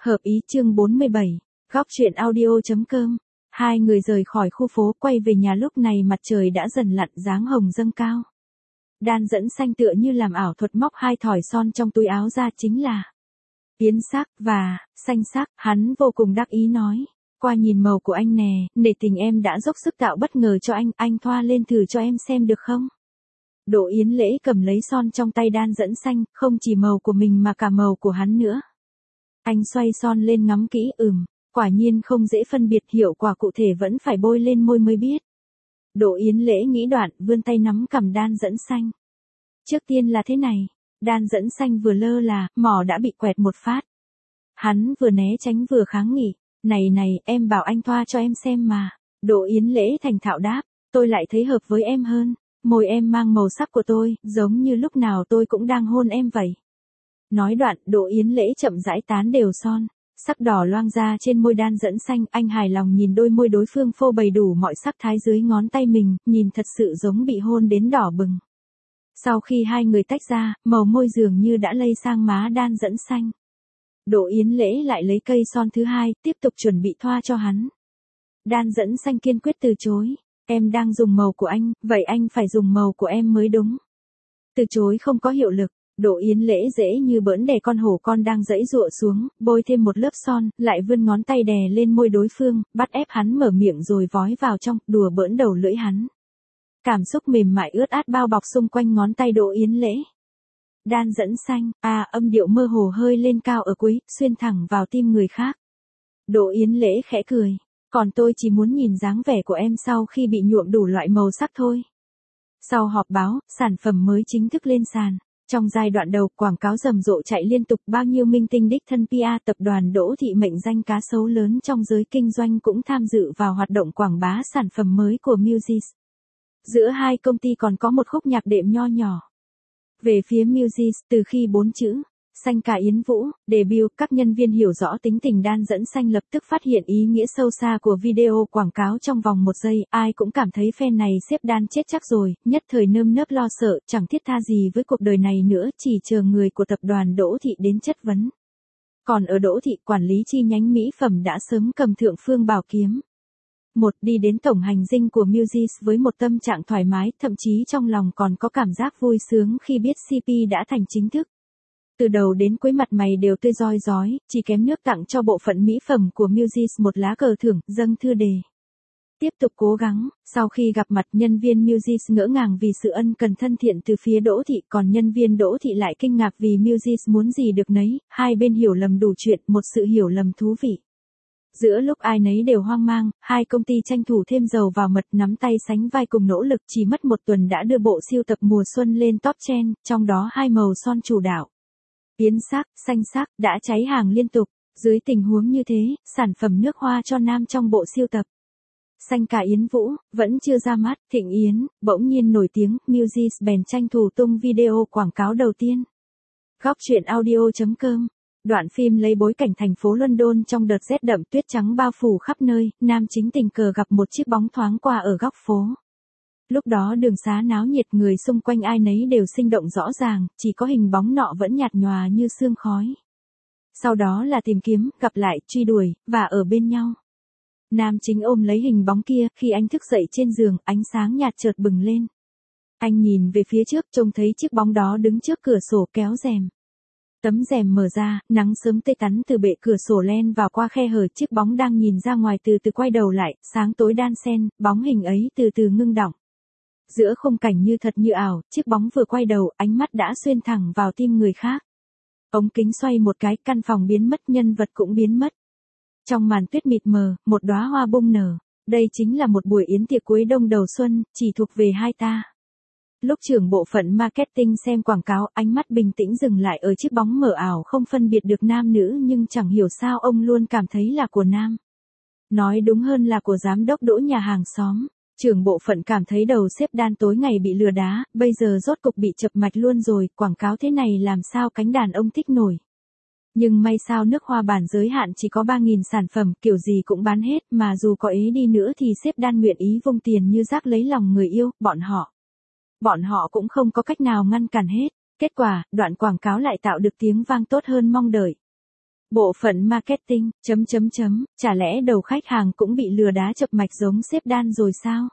Hợp ý chương 47, góc truyện audio.com. Hai người rời khỏi khu phố quay về nhà, lúc này mặt trời đã dần lặn, dáng hồng dâng cao. Đan Dẫn Xanh tựa như làm ảo thuật móc hai thỏi son trong túi áo ra, chính là yến sắc và xanh sắc. Hắn vô cùng đắc ý nói, qua nhìn màu của anh nè, nể tình em đã dốc sức tạo bất ngờ cho anh thoa lên thử cho em xem được không? Đỗ Yến Lễ cầm lấy son trong tay Đan Dẫn Xanh, không chỉ màu của mình mà cả màu của hắn nữa. Anh xoay son lên ngắm kỹ, quả nhiên không dễ phân biệt, hiệu quả cụ thể vẫn phải bôi lên môi mới biết. Đỗ Yến Lễ nghĩ đoạn, vươn tay nắm cằm Đan Dẫn Xanh. Trước tiên là thế này, Đan Dẫn Xanh vừa lơ là, mỏ đã bị quẹt một phát. Hắn vừa né tránh vừa kháng nghị, này, em bảo anh thoa cho em xem mà. Đỗ Yến Lễ thành thạo đáp, tôi lại thấy hợp với em hơn, môi em mang màu sắc của tôi, giống như lúc nào tôi cũng đang hôn em vậy. Nói đoạn, Đỗ Yến Lễ chậm rãi tán đều son, sắc đỏ loang ra trên môi Đan Dẫn Xanh, anh hài lòng nhìn đôi môi đối phương phô bày đủ mọi sắc thái dưới ngón tay mình, nhìn thật sự giống bị hôn đến đỏ bừng. Sau khi hai người tách ra, màu môi dường như đã lây sang má Đan Dẫn Xanh. Đỗ Yến Lễ lại lấy cây son thứ hai, tiếp tục chuẩn bị thoa cho hắn. Đan Dẫn Xanh kiên quyết từ chối, em đang dùng màu của anh, vậy anh phải dùng màu của em mới đúng. Từ chối không có hiệu lực. Đỗ Yến Lễ dễ như bỡn đè con hổ con đang giãy giụa xuống, bôi thêm một lớp son, lại vươn ngón tay đè lên môi đối phương, bắt ép hắn mở miệng rồi vói vào trong, đùa bỡn đầu lưỡi hắn. Cảm xúc mềm mại ướt át bao bọc xung quanh ngón tay Đỗ Yến Lễ. Đan Dẫn Xanh, âm điệu mơ hồ hơi lên cao ở cuối, xuyên thẳng vào tim người khác. Đỗ Yến Lễ khẽ cười, còn tôi chỉ muốn nhìn dáng vẻ của em sau khi bị nhuộm đủ loại màu sắc thôi. Sau họp báo, sản phẩm mới chính thức lên sàn. Trong giai đoạn đầu, quảng cáo rầm rộ chạy liên tục, bao nhiêu minh tinh đích thân PR, tập đoàn Đỗ Thị mệnh danh cá sấu lớn trong giới kinh doanh cũng tham dự vào hoạt động quảng bá sản phẩm mới của Muses. Giữa hai công ty còn có một khúc nhạc đệm nho nhỏ. Về phía Muses, từ khi 4 chữ Xanh Cả Yến Vũ debut, các nhân viên hiểu rõ tính tình Đan Dẫn Xanh lập tức phát hiện ý nghĩa sâu xa của video quảng cáo trong vòng 1 giây, ai cũng cảm thấy fan này xếp Đan chết chắc rồi, nhất thời nơm nớp lo sợ, chẳng thiết tha gì với cuộc đời này nữa, chỉ chờ người của tập đoàn Đỗ Thị đến chất vấn. Còn ở Đỗ Thị, quản lý chi nhánh mỹ phẩm đã sớm cầm thượng phương bảo kiếm. Đi đến tổng hành dinh của Muses với một tâm trạng thoải mái, thậm chí trong lòng còn có cảm giác vui sướng khi biết CP đã thành chính thức. Từ đầu đến cuối mặt mày đều tươi rói rói, chỉ kém nước tặng cho bộ phận mỹ phẩm của Muses một lá cờ thưởng, dâng thư đề. Tiếp tục cố gắng. Sau khi gặp mặt, nhân viên Muses ngỡ ngàng vì sự ân cần thân thiện từ phía Đỗ Thị, còn nhân viên Đỗ Thị lại kinh ngạc vì Muses muốn gì được nấy, hai bên hiểu lầm đủ chuyện, một sự hiểu lầm thú vị. Giữa lúc ai nấy đều hoang mang, hai công ty tranh thủ thêm dầu vào mật, nắm tay sánh vai cùng nỗ lực, chỉ mất 1 tuần đã đưa bộ siêu tập mùa xuân lên top trend, trong đó hai màu son chủ đạo, yến sắc, xanh sắc, đã cháy hàng liên tục. Dưới tình huống như thế, sản phẩm nước hoa cho nam trong bộ siêu tập Xanh Cả Yến Vũ vẫn chưa ra mắt, Thịnh Yến bỗng nhiên nổi tiếng, Muses bèn tranh thủ tung video quảng cáo đầu tiên. Góc truyện audio.com. Đoạn phim lấy bối cảnh thành phố London trong đợt rét đậm, tuyết trắng bao phủ khắp nơi, nam chính tình cờ gặp một chiếc bóng thoáng qua ở góc phố. Lúc đó đường xá náo nhiệt, người xung quanh ai nấy đều sinh động rõ ràng, chỉ có hình bóng nọ vẫn nhạt nhòa như sương khói. Sau đó là tìm kiếm, gặp lại, truy đuổi, và ở bên nhau. Nam chính ôm lấy hình bóng kia, khi anh thức dậy trên giường, ánh sáng nhạt chợt bừng lên. Anh nhìn về phía trước, trông thấy chiếc bóng đó đứng trước cửa sổ kéo rèm. Tấm rèm mở ra, nắng sớm tươi tắn từ bệ cửa sổ len vào qua khe hở, chiếc bóng đang nhìn ra ngoài từ từ quay đầu lại, sáng tối đan xen, bóng hình ấy từ từ ngưng đọng. Giữa khung cảnh như thật như ảo, chiếc bóng vừa quay đầu, ánh mắt đã xuyên thẳng vào tim người khác. Ống kính xoay một cái, căn phòng biến mất, nhân vật cũng biến mất. Trong màn tuyết mịt mờ, một đóa hoa bung nở. Đây chính là một buổi yến tiệc cuối đông đầu xuân, chỉ thuộc về hai ta. Lúc trưởng bộ phận marketing xem quảng cáo, ánh mắt bình tĩnh dừng lại ở chiếc bóng mờ ảo không phân biệt được nam nữ, nhưng chẳng hiểu sao ông luôn cảm thấy là của nam. Nói đúng hơn là của giám đốc Đỗ nhà hàng xóm. Trưởng bộ phận cảm thấy đầu sếp Đan tối ngày bị lừa đá, bây giờ rốt cục bị chập mạch luôn rồi, quảng cáo thế này làm sao cánh đàn ông thích nổi. Nhưng may sao nước hoa bản giới hạn chỉ có 3.000 sản phẩm, kiểu gì cũng bán hết, mà dù có ế đi nữa thì sếp Đan nguyện ý vung tiền như rác lấy lòng người yêu, bọn họ cũng không có cách nào ngăn cản hết. Kết quả, đoạn quảng cáo lại tạo được tiếng vang tốt hơn mong đợi. Bộ phận marketing, chả lẽ đầu khách hàng cũng bị lừa đá chập mạch giống sếp Đan rồi sao?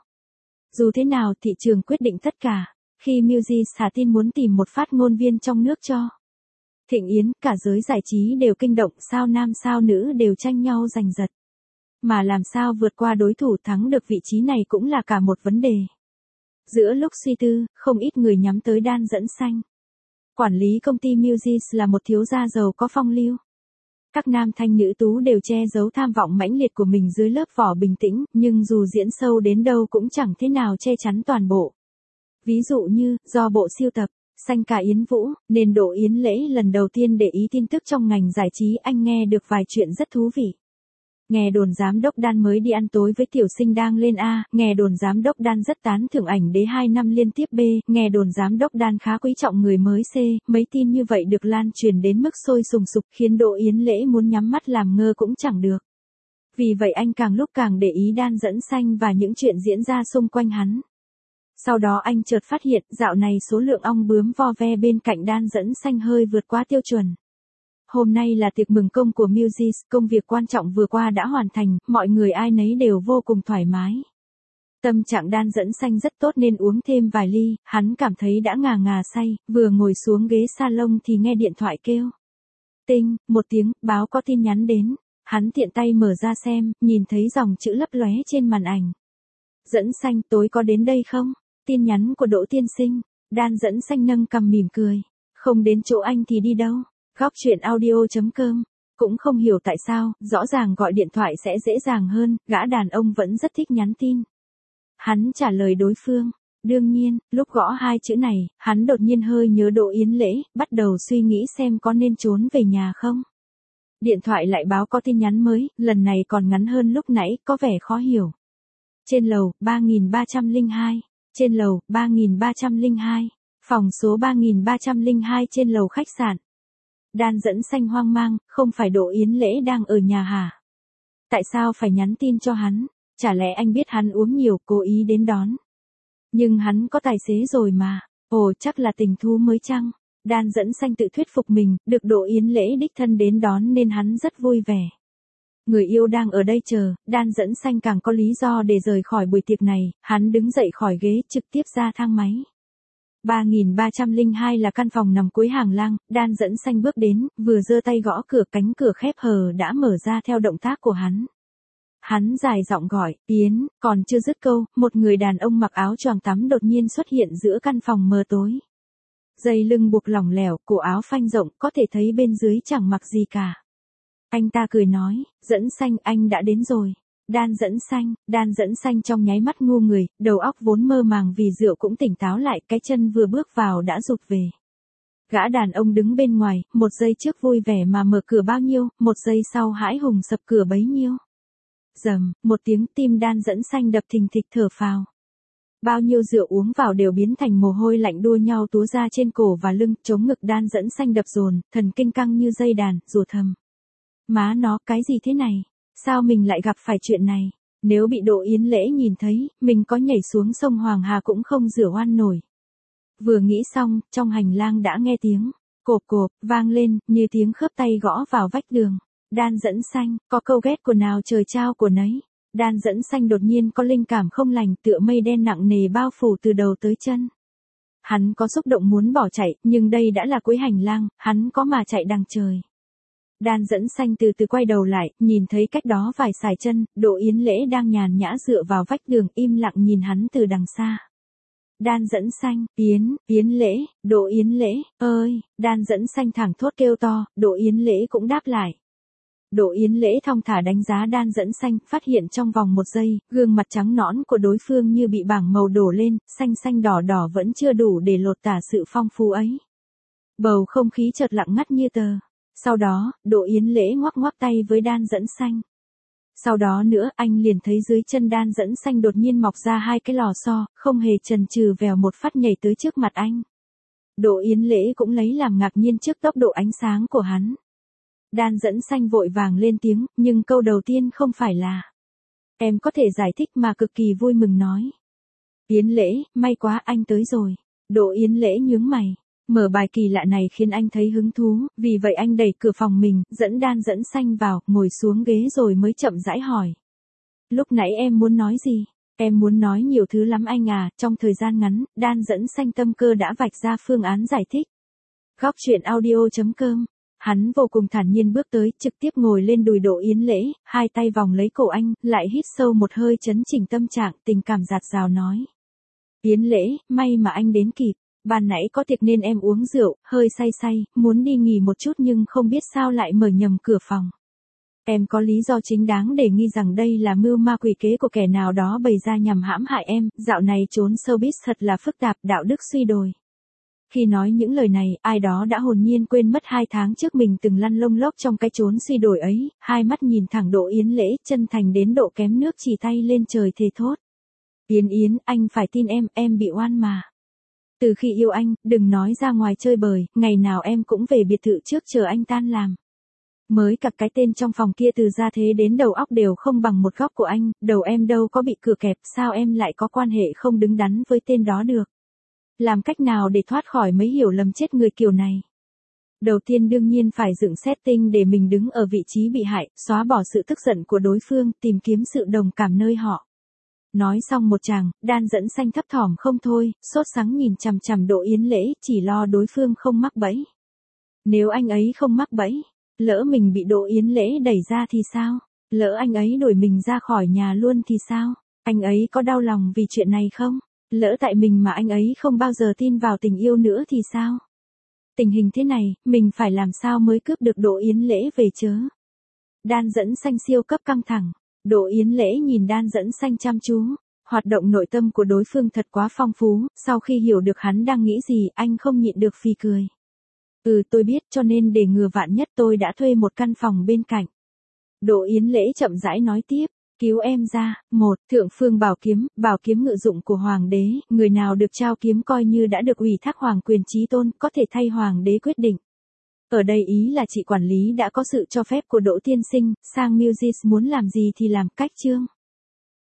Dù thế nào thị trường quyết định tất cả, khi Muji thả tin muốn tìm một phát ngôn viên trong nước cho Thịnh Yến, cả giới giải trí đều kinh động, sao nam sao nữ đều tranh nhau giành giật. Mà làm sao vượt qua đối thủ thắng được vị trí này cũng là cả một vấn đề. Giữa lúc suy tư, không ít người nhắm tới Đan Dẫn Xanh. Quản lý công ty Muji là một thiếu gia giàu có phong lưu. Các nam thanh nữ tú đều che giấu tham vọng mãnh liệt của mình dưới lớp vỏ bình tĩnh, nhưng dù diễn sâu đến đâu cũng chẳng thế nào che chắn toàn bộ. Ví dụ như, do bộ siêu tập, Xanh Cả Yến Vũ, nên Đỗ Yến Lễ lần đầu tiên để ý tin tức trong ngành giải trí, anh nghe được vài chuyện rất thú vị. Nghe đồn giám đốc Đan mới đi ăn tối với tiểu sinh đang lên A, nghe đồn giám đốc Đan rất tán thưởng ảnh đế 2 năm liên tiếp B, nghe đồn giám đốc Đan khá quý trọng người mới C, mấy tin như vậy được lan truyền đến mức sôi sùng sục khiến Đỗ Yến Lễ muốn nhắm mắt làm ngơ cũng chẳng được. Vì vậy anh càng lúc càng để ý Đan Dẫn Xanh và những chuyện diễn ra xung quanh hắn. Sau đó anh chợt phát hiện dạo này số lượng ong bướm vo ve bên cạnh Đan Dẫn Xanh hơi vượt quá tiêu chuẩn. Hôm nay là tiệc mừng công của Muji, công việc quan trọng vừa qua đã hoàn thành, mọi người ai nấy đều vô cùng thoải mái. Tâm trạng Đan Dẫn Xanh rất tốt nên uống thêm vài ly, hắn cảm thấy đã ngà ngà say, vừa ngồi xuống ghế salon thì nghe điện thoại kêu. Tinh, một tiếng, báo có tin nhắn đến, hắn tiện tay mở ra xem, nhìn thấy dòng chữ lấp lóe trên màn ảnh. Dẫn Xanh, tối có đến đây không? Tin nhắn của Đỗ tiên sinh. Đan Dẫn Xanh nâng cằm mỉm cười. Không đến chỗ anh thì đi đâu? Góc chuyện audio.com. Cũng không hiểu tại sao, rõ ràng gọi điện thoại sẽ dễ dàng hơn, gã đàn ông vẫn rất thích nhắn tin. Hắn trả lời đối phương. Đương nhiên, lúc gõ hai chữ này, hắn đột nhiên hơi nhớ Đỗ Yến Lễ, bắt đầu suy nghĩ xem có nên trốn về nhà không. Điện thoại lại báo có tin nhắn mới, lần này còn ngắn hơn lúc nãy, có vẻ khó hiểu. Trên lầu, 3302. Trên lầu, 3302. Phòng số 3302 trên lầu khách sạn. Đan Dẫn Xanh hoang mang, không phải Đỗ Yến Lễ đang ở nhà hả? Tại sao phải nhắn tin cho hắn? Chả lẽ anh biết hắn uống nhiều, cố ý đến đón? Nhưng hắn có tài xế rồi mà. Ồ, chắc là tình thú mới chăng? Đan Dẫn Xanh tự thuyết phục mình, được Đỗ Yến Lễ đích thân đến đón nên hắn rất vui vẻ. Người yêu đang ở đây chờ, Đan Dẫn Xanh càng có lý do để rời khỏi buổi tiệc này, hắn đứng dậy khỏi ghế trực tiếp ra thang máy. 3302 là căn phòng nằm cuối hàng lang, Đan Dẫn Xanh bước đến, vừa giơ tay gõ cửa, cánh cửa khép hờ đã mở ra theo động tác của hắn. Hắn dài giọng gọi, Yến, còn chưa dứt câu, một người đàn ông mặc áo choàng tắm đột nhiên xuất hiện giữa căn phòng mờ tối. Dây lưng buộc lỏng lẻo, cổ áo phanh rộng, có thể thấy bên dưới chẳng mặc gì cả. Anh ta cười nói, Dẫn Xanh, anh đã đến rồi. Đan Dẫn Xanh trong nháy mắt ngu người, đầu óc vốn mơ màng vì rượu cũng tỉnh táo lại, cái chân vừa bước vào đã rụt về. Gã đàn ông đứng bên ngoài, một giây trước vui vẻ mà mở cửa bao nhiêu, một giây sau hãi hùng sập cửa bấy nhiêu. Rầm, một tiếng, tim Đan Dẫn Xanh đập thình thịch thở phào. Bao nhiêu rượu uống vào đều biến thành mồ hôi lạnh đua nhau túa ra trên cổ và lưng, chống ngực Đan Dẫn Xanh đập dồn, thần kinh căng như dây đàn, rủa thầm. Má nó, cái gì thế này? Sao mình lại gặp phải chuyện này? Nếu bị Đỗ Yến Lễ nhìn thấy, mình có nhảy xuống sông Hoàng Hà cũng không rửa oan nổi. Vừa nghĩ xong, trong hành lang đã nghe tiếng cộp cộp vang lên, như tiếng khớp tay gõ vào vách đường. Đan Dẫn Xanh, có câu ghét của nào trời trao của nấy. Đan Dẫn Xanh đột nhiên có linh cảm không lành, tựa mây đen nặng nề bao phủ từ đầu tới chân. Hắn có xúc động muốn bỏ chạy, nhưng đây đã là cuối hành lang, hắn có mà chạy đằng trời. Đan Dẫn Xanh từ từ quay đầu lại, nhìn thấy cách đó vài sải chân, Đỗ Yến Lễ đang nhàn nhã dựa vào vách đường, im lặng nhìn hắn từ đằng xa. Đan Dẫn Xanh, Yến Lễ, Đỗ Yến Lễ, ơi, Đan Dẫn Xanh thẳng thốt kêu to, Đỗ Yến Lễ cũng đáp lại. Đỗ Yến Lễ thong thả đánh giá Đan Dẫn Xanh, phát hiện trong vòng một giây, gương mặt trắng nõn của đối phương như bị bảng màu đổ lên, xanh xanh đỏ đỏ vẫn chưa đủ để lột tả sự phong phú ấy. Bầu không khí chợt lặng ngắt như tờ. Sau đó, Đỗ Yến Lễ ngoắc ngoắc tay với Đan Dẫn Xanh. Sau đó nữa, anh liền thấy dưới chân Đan Dẫn Xanh đột nhiên mọc ra hai cái lò xo, không hề chần chừ vèo một phát nhảy tới trước mặt anh. Đỗ Yến Lễ cũng lấy làm ngạc nhiên trước tốc độ ánh sáng của hắn. Đan Dẫn Xanh vội vàng lên tiếng, nhưng câu đầu tiên không phải là. Em có thể giải thích mà cực kỳ vui mừng nói. Yến Lễ, may quá anh tới rồi. Đỗ Yến Lễ nhướng mày. Mở bài kỳ lạ này khiến anh thấy hứng thú, vì vậy anh đẩy cửa phòng mình, dẫn Đan Dẫn Xanh vào, ngồi xuống ghế rồi mới chậm rãi hỏi. Lúc nãy em muốn nói gì? Em muốn nói nhiều thứ lắm anh à, trong thời gian ngắn, Đan Dẫn Xanh tâm cơ đã vạch ra phương án giải thích. Góc truyện audio.com. Hắn vô cùng thản nhiên bước tới, trực tiếp ngồi lên đùi Đỗ Yến Lễ, hai tay vòng lấy cổ anh, lại hít sâu một hơi chấn chỉnh tâm trạng, tình cảm dạt dào nói. Yến Lễ, may mà anh đến kịp, ban nãy có tiệc nên em uống rượu, hơi say say, muốn đi nghỉ một chút nhưng không biết sao lại mở nhầm cửa phòng. Em có lý do chính đáng để nghi rằng đây là mưu ma quỷ kế của kẻ nào đó bày ra nhằm hãm hại em, dạo này trốn showbiz thật là phức tạp, đạo đức suy đồi. Khi nói những lời này, ai đó đã hồn nhiên quên mất 2 tháng trước mình từng lăn lông lốc trong cái chốn suy đồi ấy, hai mắt nhìn thẳng Đỗ Yến Lễ, chân thành đến độ kém nước chỉ tay lên trời thề thốt. Yến Yến, anh phải tin em bị oan mà. Từ khi yêu anh, đừng nói ra ngoài chơi bời, ngày nào em cũng về biệt thự trước chờ anh tan làm. Mới cả cái tên trong phòng kia từ ra thế đến đầu óc đều không bằng một góc của anh, đầu em đâu có bị cửa kẹp, sao em lại có quan hệ không đứng đắn với tên đó được. Làm cách nào để thoát khỏi mấy hiểu lầm chết người kiểu này? Đầu tiên đương nhiên phải dựng setting để mình đứng ở vị trí bị hại, xóa bỏ sự tức giận của đối phương, tìm kiếm sự đồng cảm nơi họ. Nói xong một tràng, Đan Dẫn Xanh thấp thỏm không thôi, sốt sắng nhìn chằm chằm Đỗ Yến Lễ, chỉ lo đối phương không mắc bẫy. Nếu anh ấy không mắc bẫy, lỡ mình bị Đỗ Yến Lễ đẩy ra thì sao? Lỡ anh ấy đuổi mình ra khỏi nhà luôn thì sao? Anh ấy có đau lòng vì chuyện này không? Lỡ tại mình mà anh ấy không bao giờ tin vào tình yêu nữa thì sao? Tình hình thế này, mình phải làm sao mới cướp được Đỗ Yến Lễ về chớ? Đan Dẫn Xanh siêu cấp căng thẳng. Đỗ Yến Lễ nhìn Đan Dẫn Xanh chăm chú. Hoạt động nội tâm của đối phương thật quá phong phú, sau khi hiểu được hắn đang nghĩ gì, anh không nhịn được phì cười. Tôi biết, cho nên để ngừa vạn nhất tôi đã thuê một căn phòng bên cạnh. Đỗ Yến Lễ chậm rãi nói tiếp. Cứu em ra, Thượng Phương bảo kiếm ngự dụng của Hoàng đế, người nào được trao kiếm coi như đã được ủy thác hoàng quyền chí tôn, có thể thay Hoàng đế quyết định. Ở đây ý là chị quản lý đã có sự cho phép của Đỗ tiên sinh, sang Music muốn làm gì thì làm, cách chương.